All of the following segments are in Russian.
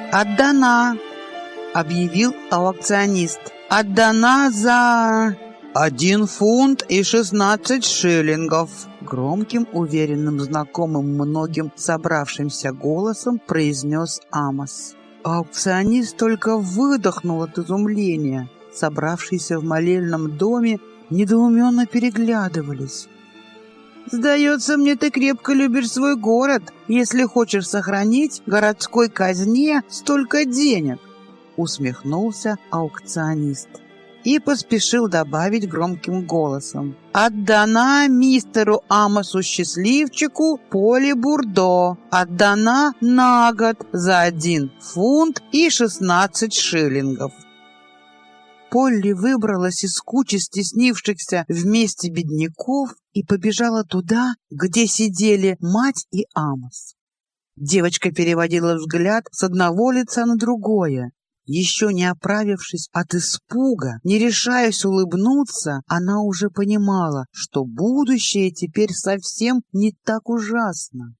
«Отдана!» — объявил аукционист. «Отдана за 1 фунт и 16 шиллингов!» Громким, уверенным, знакомым многим собравшимся голосом произнес Амос. Аукционист только выдохнул от изумления. Собравшиеся в молельном доме недоуменно переглядывались. «Сдается мне, ты крепко любишь свой город, если хочешь сохранить городской казне столько денег», — усмехнулся аукционист и поспешил добавить громким голосом: «Отдана мистеру Амосу Счастливчику Полли Бурдо. Отдана на год за 1 фунт и 16 шиллингов». Полли выбралась из кучи стеснившихся вместе бедняков и побежала туда, где сидели мать и Амос. Девочка переводила взгляд с одного лица на другое. Еще не оправившись от испуга, не решаясь улыбнуться, она уже понимала, что будущее теперь совсем не так ужасно.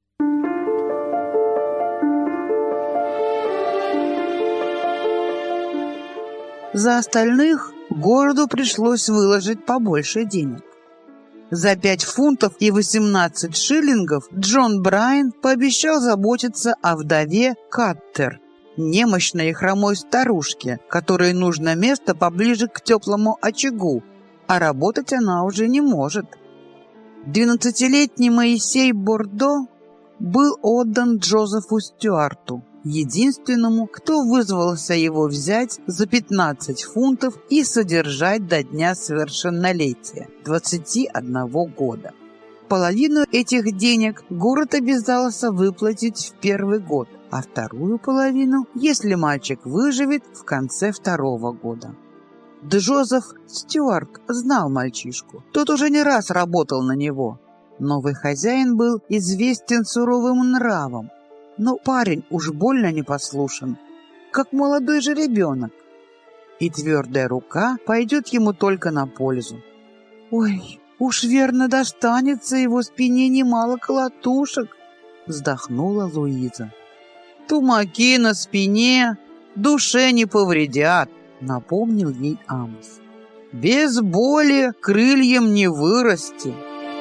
За остальных городу пришлось выложить побольше денег. За 5 фунтов и 18 шиллингов Джон Брайан пообещал заботиться о вдове Каттер, немощной и хромой старушке, которой нужно место поближе к теплому очагу, а работать она уже не может. 12-летний Моисей Бордо был отдан Джозефу Стюарту, единственному, кто вызвался его взять за 15 фунтов и содержать до дня совершеннолетия, 21 года. Половину этих денег город обязался выплатить в первый год, а вторую половину, если мальчик выживет, в конце 2-го года. Джозеф Стюарт знал мальчишку, тот уже не раз работал на него. Новый хозяин был известен суровым нравом, но парень уж больно непослушен, как молодой жеребенок, и твердая рука пойдет ему только на пользу. «Ой, уж верно достанется его спине немало колотушек», — вздохнула Луиза. «Тумаки на спине душе не повредят», — напомнил ей Амос. «Без боли крыльям не вырасти».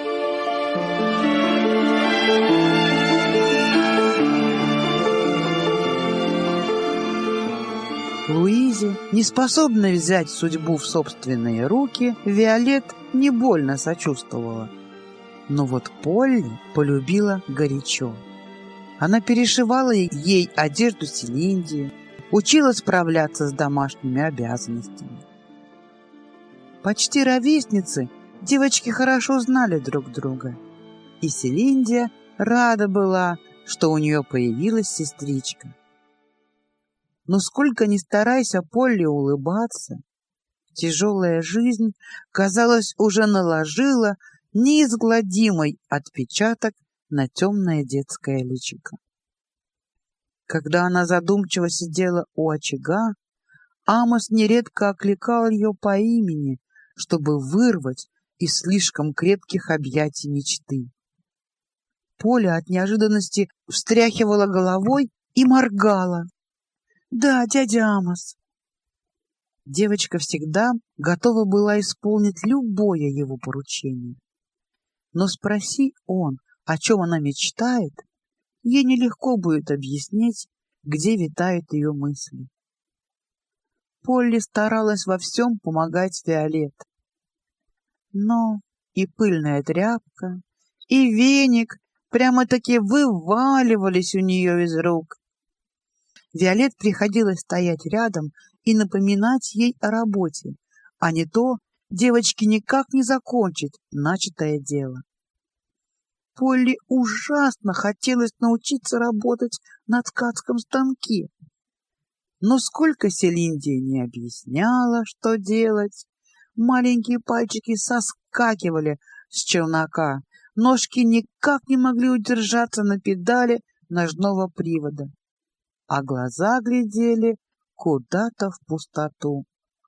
Луизе, неспособной взять судьбу в собственные руки, Виолет не больно сочувствовала. Но вот Полли полюбила горячо. Она перешивала ей одежду Селинди, учила справляться с домашними обязанностями. Почти ровесницы, девочки хорошо знали друг друга, и Селиндия рада была, что у нее появилась сестричка. Но сколько ни старайся Полли улыбаться, тяжелая жизнь, казалось, уже наложила неизгладимый отпечаток на темное детское личико. Когда она задумчиво сидела у очага, Амос нередко окликал ее по имени, чтобы вырвать из слишком крепких объятий мечты. Поля от неожиданности встряхивала головой и моргала. «Да, дядя Амос». Девочка всегда готова была исполнить любое его поручение. Но спроси он, о чем она мечтает, ей нелегко будет объяснить, где витают ее мысли. Полли старалась во всем помогать Виолет. Но и пыльная тряпка, и веник прямо-таки вываливались у нее из рук. Виолет приходилось стоять рядом и напоминать ей о работе, а не то девочке никак не закончить начатое дело. Полли ужасно хотелось научиться работать на ткацком станке. Но сколько Селиндия не объясняла, что делать, маленькие пальчики соскакивали с челнока, ножки никак не могли удержаться на педали ножного привода, а глаза глядели куда-то в пустоту.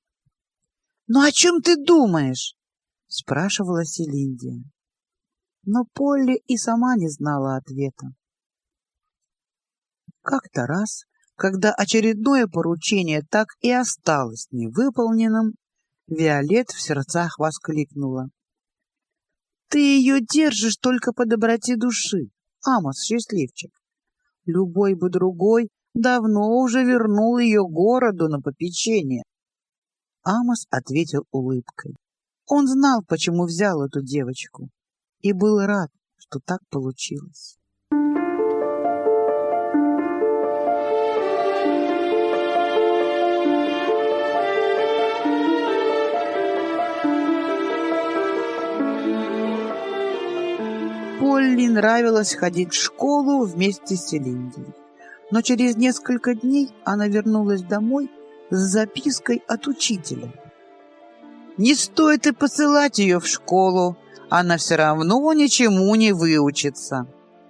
«Ну о чем ты думаешь?» — спрашивала Селиндия. Но Полли и сама не знала ответа. Как-то раз, Когда очередное поручение так и осталось невыполненным, Виолет в сердцах воскликнула: «Ты ее держишь только по доброте души, Амос счастливчик. Любой бы другой давно уже вернул ее городу на попечение». Амос ответил улыбкой. Он знал, почему взял эту девочку, и был рад, что так получилось. Полли нравилось ходить в школу вместе с Селиндией, но через несколько дней она вернулась домой с запиской от учителя. «Не стоит и посылать ее в школу, она все равно ничему не выучится».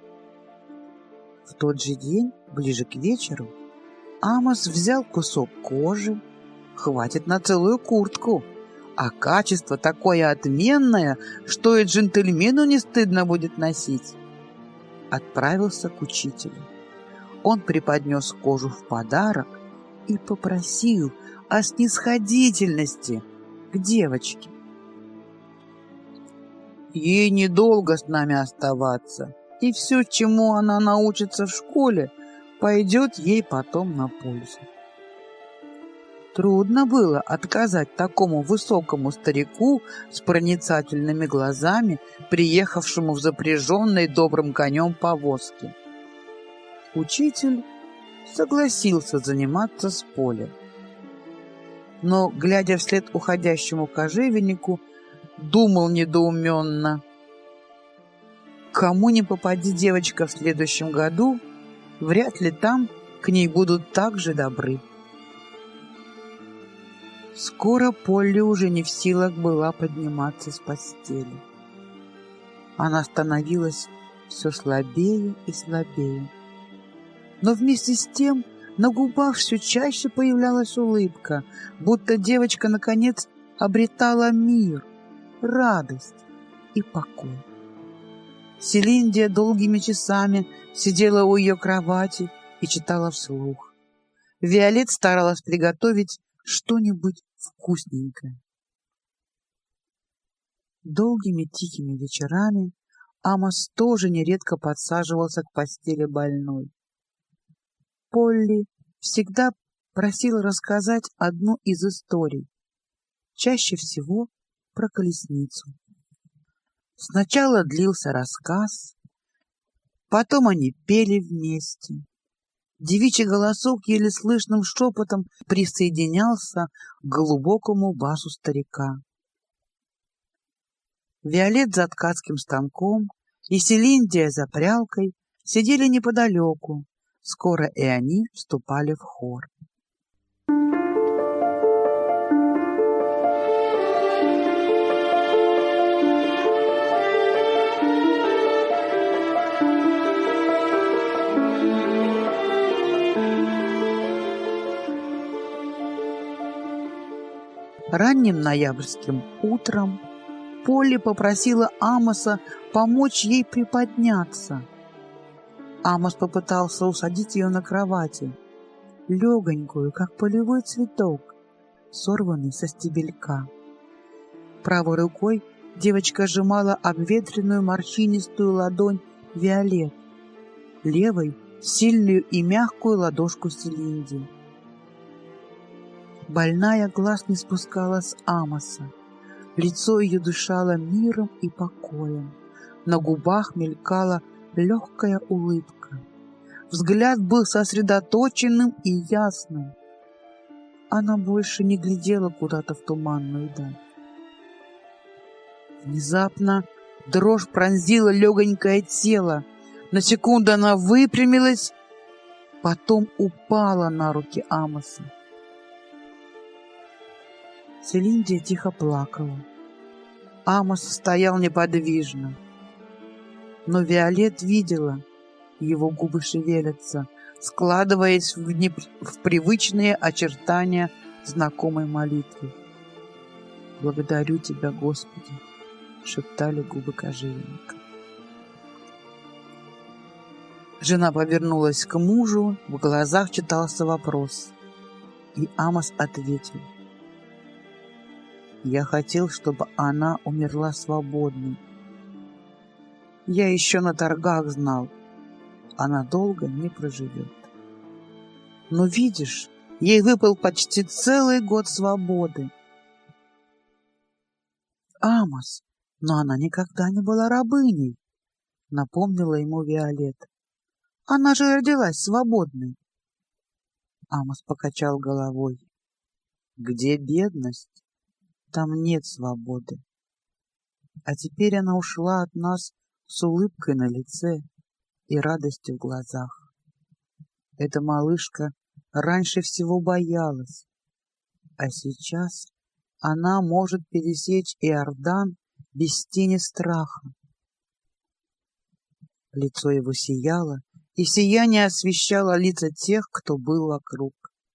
В тот же день, ближе к вечеру, Амос взял кусок кожи, хватит на целую куртку, а качество такое отменное, что и джентльмену не стыдно будет носить. Отправился к учителю. Он преподнес кожу в подарок и попросил о снисходительности к девочке. Ей недолго с нами оставаться, и все, чему она научится в школе, пойдет ей потом на пользу. Трудно было отказать такому высокому старику с проницательными глазами, приехавшему в запряженной добрым конем повозке. Учитель согласился заниматься с Полли, но, глядя вслед уходящему кожевеннику, думал недоуменно: кому не попади девочка в следующем году, вряд ли там к ней будут так же добры. Скоро Полли уже не в силах была подниматься с постели. Она становилась все слабее и слабее. Но вместе с тем на губах все чаще появлялась улыбка, будто девочка наконец обретала мир, радость и покой. Селиндия долгими часами сидела у ее кровати и читала вслух. Виолет старалась приготовить что-нибудь вкусненькое. Долгими тихими вечерами Амос тоже нередко подсаживался к постели больной. Полли всегда просила рассказать одну из историй, чаще всего про колесницу. Сначала длился рассказ, потом они пели вместе. Девичий голосок еле слышным шепотом присоединялся к глубокому басу старика. Виолет за ткацким станком и Селиндия за прялкой сидели неподалеку. Скоро и они вступали в хор. Ранним ноябрьским утром Полли попросила Амоса помочь ей приподняться. Амос попытался усадить ее на кровати, легонькую, как полевой цветок, сорванный со стебелька. Правой рукой девочка сжимала обветренную морщинистую ладонь Виолет, левой — сильную и мягкую ладошку Селинди. Больная глаз не спускала с Амоса. Лицо ее дышало миром и покоем. На губах мелькала легкая улыбка. Взгляд был сосредоточенным и ясным. Она больше не глядела куда-то в туманную даль. Внезапно дрожь пронзила легонькое тело. На секунду она выпрямилась, потом упала на руки Амоса. Селиндия тихо плакала. Амос стоял неподвижно. Но Виолет видела, его губы шевелятся, складываясь в привычные очертания знакомой молитвы. «Благодарю Тебя, Господи!» — шептали губы кожевенника. Жена повернулась к мужу, в глазах читался вопрос. И Амос ответил: «Я хотел, чтобы она умерла свободной. Я еще на торгах знал, она долго не проживет. Но видишь, ей выпал почти целый год свободы». «Амос, но она никогда не была рабыней», — напомнила ему Виолет. «Она же родилась свободной». Амос покачал головой. «Где бедность, там нет свободы. А теперь она ушла от нас с улыбкой на лице и радостью в глазах. Эта малышка раньше всего боялась, а сейчас она может пересечь Иордан без тени страха». Лицо его сияло, и сияние освещало лица тех, кто был вокруг.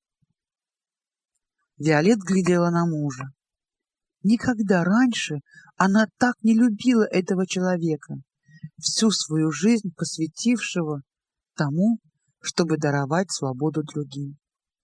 Виолет глядела на мужа. Никогда раньше она так не любила этого человека, всю свою жизнь посвятившего тому, чтобы даровать свободу другим.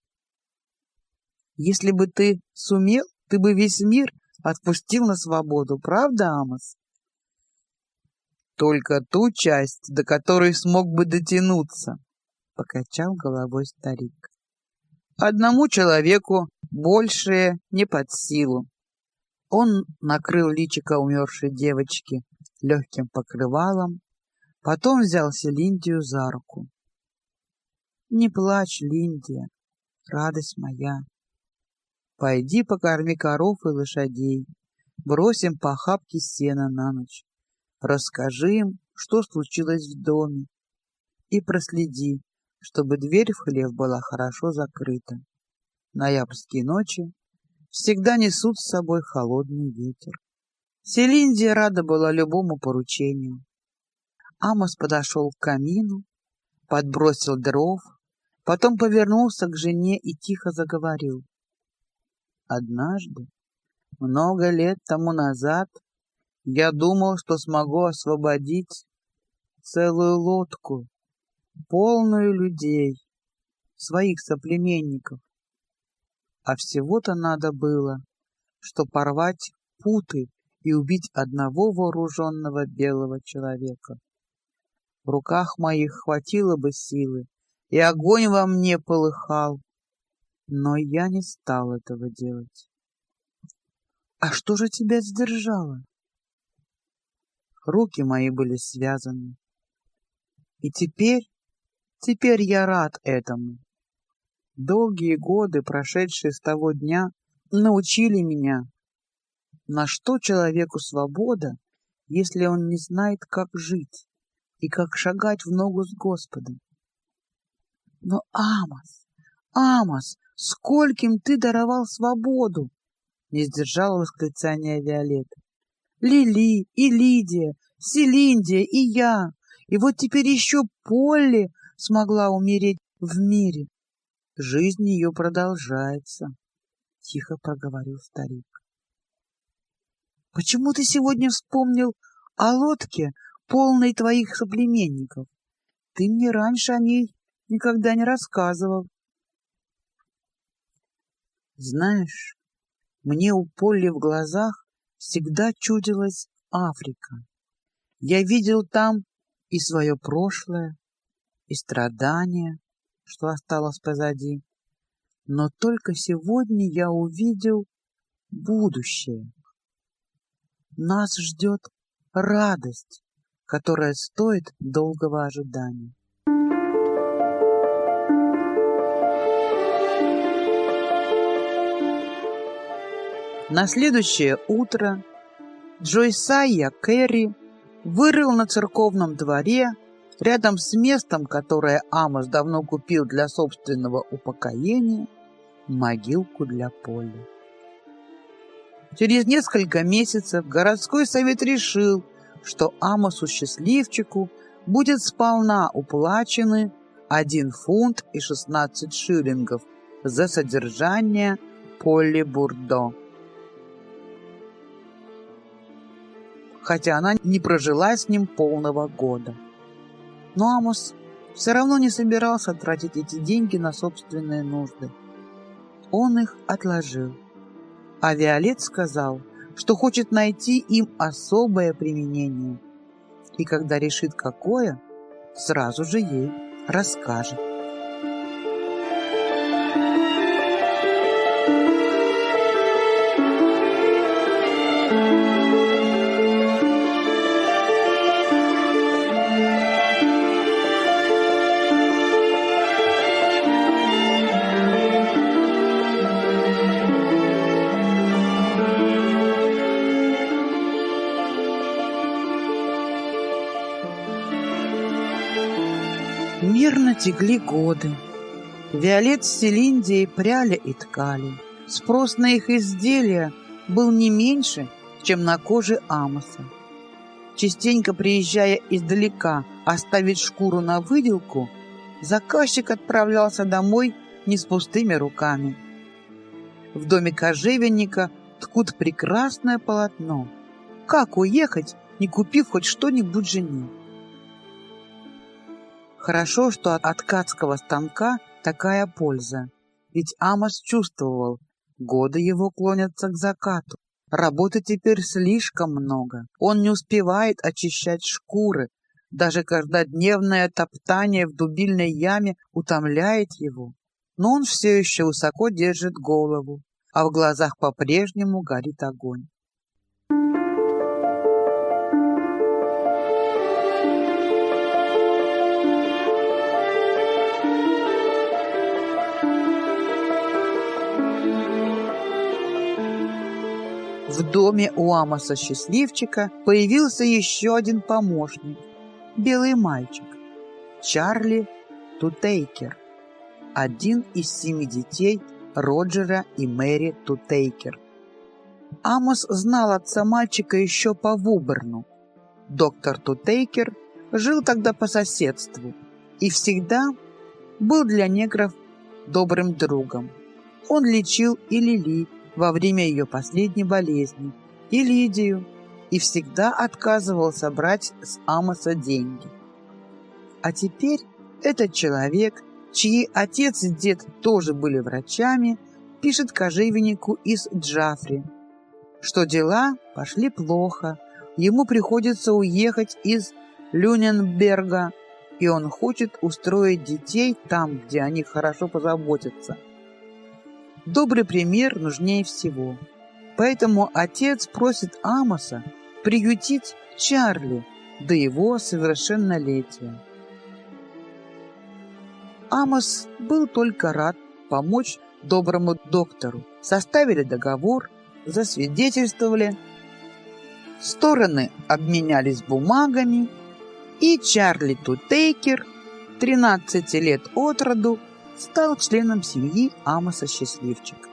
«Если бы ты сумел, ты бы весь мир отпустил на свободу, правда, Амос?» «Только ту часть, до которой смог бы дотянуться», — покачал головой старик. «Одному человеку большее не под силу». Он накрыл личико умершей девочки легким покрывалом, потом взял Селиндию за руку. «Не плачь, Линдия, радость моя. Пойди покорми коров и лошадей, бросим по охапке сена на ночь. Расскажи им, что случилось в доме, и проследи, чтобы дверь в хлев была хорошо закрыта. Ноябрьские ночи всегда несут с собой холодный ветер». Селиндия рада была любому поручению. Амос подошел к камину, подбросил дров, потом повернулся к жене и тихо заговорил. «Однажды, много лет тому назад, я думал, что смогу освободить целую лодку, полную людей, своих соплеменников. А всего-то надо было, что порвать путы и убить одного вооруженного белого человека. В руках моих хватило бы силы, и огонь во мне полыхал, но я не стал этого делать». «А что же тебя сдержало?» «Руки мои были связаны. И теперь я рад этому. Долгие годы, прошедшие с того дня, научили меня, на что человеку свобода, если он не знает, как жить и как шагать в ногу с Господом. Но, Амос, скольким ты даровал свободу!» Не сдержала восклицания Виолет. «Лили и Лидия, Селиндия и я, и вот теперь еще Полли смогла умереть в мире. Жизнь ее продолжается», — тихо проговорил старик. «Почему ты сегодня вспомнил о лодке, полной твоих соплеменников? Ты мне раньше о ней никогда не рассказывал». «Знаешь, мне у Полли в глазах всегда чудилась Африка. Я видел там и свое прошлое, и страдания, что осталось позади. Но только сегодня я увидел будущее. Нас ждет радость, которая стоит долгого ожидания». На следующее утро Джойсайя Кэрри вырыл на церковном дворе, рядом с местом, которое Амос давно купил для собственного упокоения, могилку для Полли. Через несколько месяцев городской совет решил, что Амосу-счастливчику будет сполна уплачены 1 фунт и 16 шиллингов за содержание Полли Бурдо, хотя она не прожила с ним полного года. Но Амос все равно не собирался тратить эти деньги на собственные нужды. Он их отложил. А Виолет сказал, что хочет найти им особое применение. И когда решит какое, сразу же ей расскажет. Мирно текли годы. Виолет с Селиндией пряли и ткали. Спрос на их изделия был не меньше, чем на коже Амоса. Частенько приезжая издалека оставить шкуру на выделку, заказчик отправлялся домой не с пустыми руками. В доме кожевенника ткут прекрасное полотно. Как уехать, не купив хоть что-нибудь жене? Хорошо, что от ткацкого станка такая польза. Ведь Амос чувствовал, годы его клонятся к закату. Работы теперь слишком много. Он не успевает очищать шкуры. Даже каждодневное топтание в дубильной яме утомляет его. Но он все еще высоко держит голову, а в глазах по-прежнему горит огонь. В доме у Амоса Счастливчика появился еще один помощник, белый мальчик, Чарли Тутейкер, один из 7 детей Роджера и Мэри Тутейкер. Амос знал отца мальчика еще по Вуберну. Доктор Тутейкер жил тогда по соседству и всегда был для негров добрым другом. Он лечил и Лили во время ее последней болезни, и Лидию, и всегда отказывался брать с Амоса деньги. А теперь этот человек, чьи отец и дед тоже были врачами, пишет кожевеннику из Джафри, что дела пошли плохо, ему приходится уехать из Люненберга, и он хочет устроить детей там, где они хорошо позаботятся. Добрый пример нужнее всего. Поэтому отец просит Амоса приютить Чарли до его совершеннолетия. Амос был только рад помочь доброму доктору. Составили договор, засвидетельствовали, стороны обменялись бумагами, и Чарли Тутейкер, 13 лет от роду, стал членом семьи Амоса Счастливчика.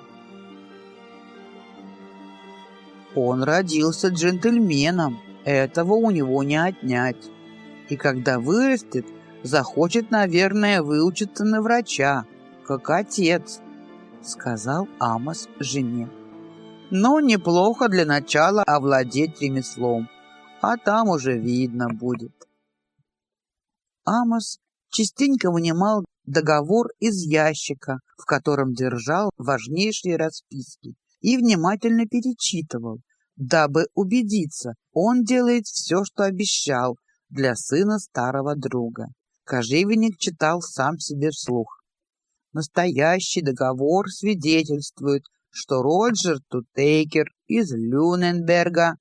Он родился джентльменом, этого у него не отнять. И когда вырастет, захочет, наверное, выучиться на врача, как отец, сказал Амос жене. Но неплохо для начала овладеть ремеслом, а там уже видно будет. Амос частенько вынимал договор из ящика, в котором держал важнейшие расписки, и внимательно перечитывал, дабы убедиться, он делает все, что обещал для сына старого друга. Кожевенник читал сам себе вслух. Настоящий договор свидетельствует, что Роджер Тутейкер из Люненберга,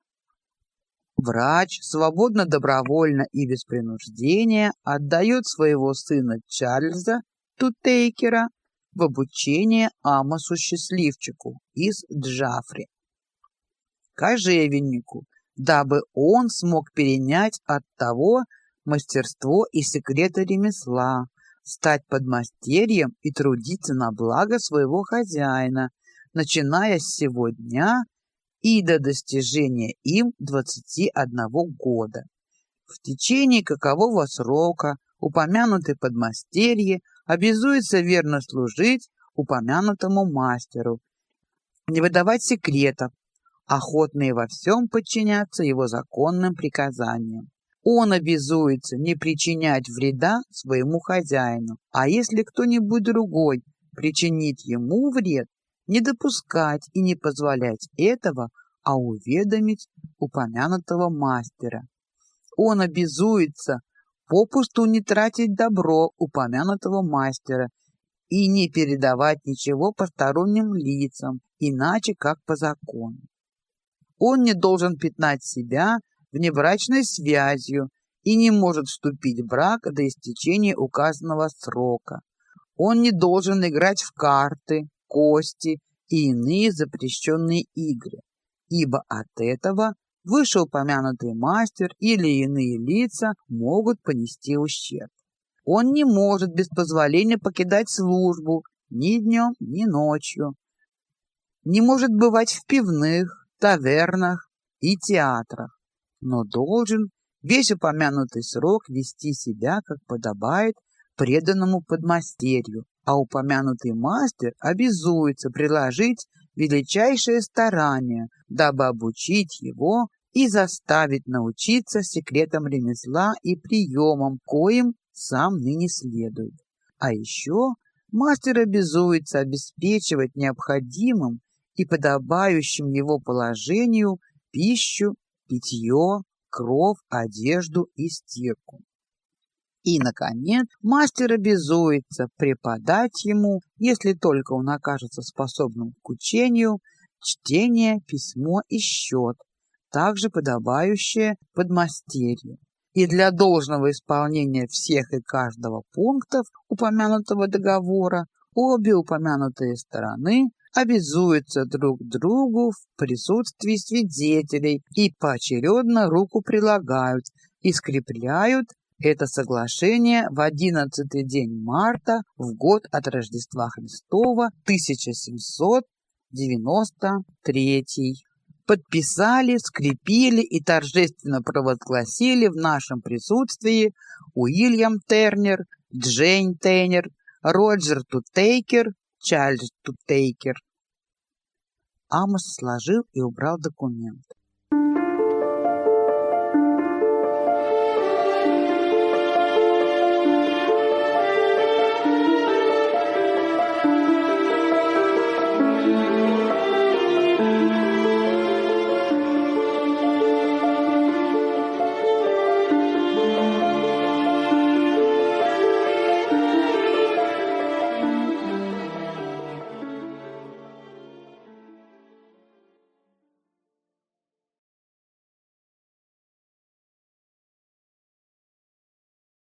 врач, свободно, добровольно и без принуждения отдает своего сына Чарльза Тутейкера в обучение Амосу Счастливчику из Джафри, кожевеннику, дабы он смог перенять от того мастерство и секреты ремесла, стать подмастерьем и трудиться на благо своего хозяина, начиная с сего дня и до достижения им 21 года. В течение какового срока упомянутый подмастерье обязуется верно служить упомянутому мастеру, не выдавать секретов, охотно и во всем подчиняться его законным приказаниям. Он обязуется не причинять вреда своему хозяину, а если кто-нибудь другой причинит ему вред, не допускать и не позволять этого, а уведомить упомянутого мастера. Он обязуется попусту не тратить добро упомянутого мастера и не передавать ничего посторонним лицам, иначе как по закону. Он не должен пятнать себя внебрачной связью и не может вступить в брак до истечения указанного срока. Он не должен играть в карты, кости и иные запрещенные игры, ибо от этого вышеупомянутый мастер или иные лица могут понести ущерб. Он не может без позволения покидать службу ни днем, ни ночью, не может бывать в пивных, тавернах и театрах, но должен весь упомянутый срок вести себя, как подобает преданному подмастерью, а упомянутый мастер обязуется приложить величайшее старание, дабы обучить его и заставить научиться секретам ремесла и приемам, коим сам ныне следует. А еще мастер обязуется обеспечивать необходимым и подобающим его положению пищу, питье, кров, одежду и стирку. И, наконец, мастер обязуется преподать ему, если только он окажется способным к учению, чтение, письмо и счет, также подобающее подмастерью. И для должного исполнения всех и каждого пунктов упомянутого договора обе упомянутые стороны обязуются друг другу в присутствии свидетелей и поочередно руку прилагают и скрепляют это соглашение в 11-й день марта в год от Рождества Христова 1793. Подписали, скрепили и торжественно провозгласили в нашем присутствии Уильям Тернер, Джейн Тернер, Роджер Тутейкер, Чарльз Тутейкер. Амос сложил и убрал документ.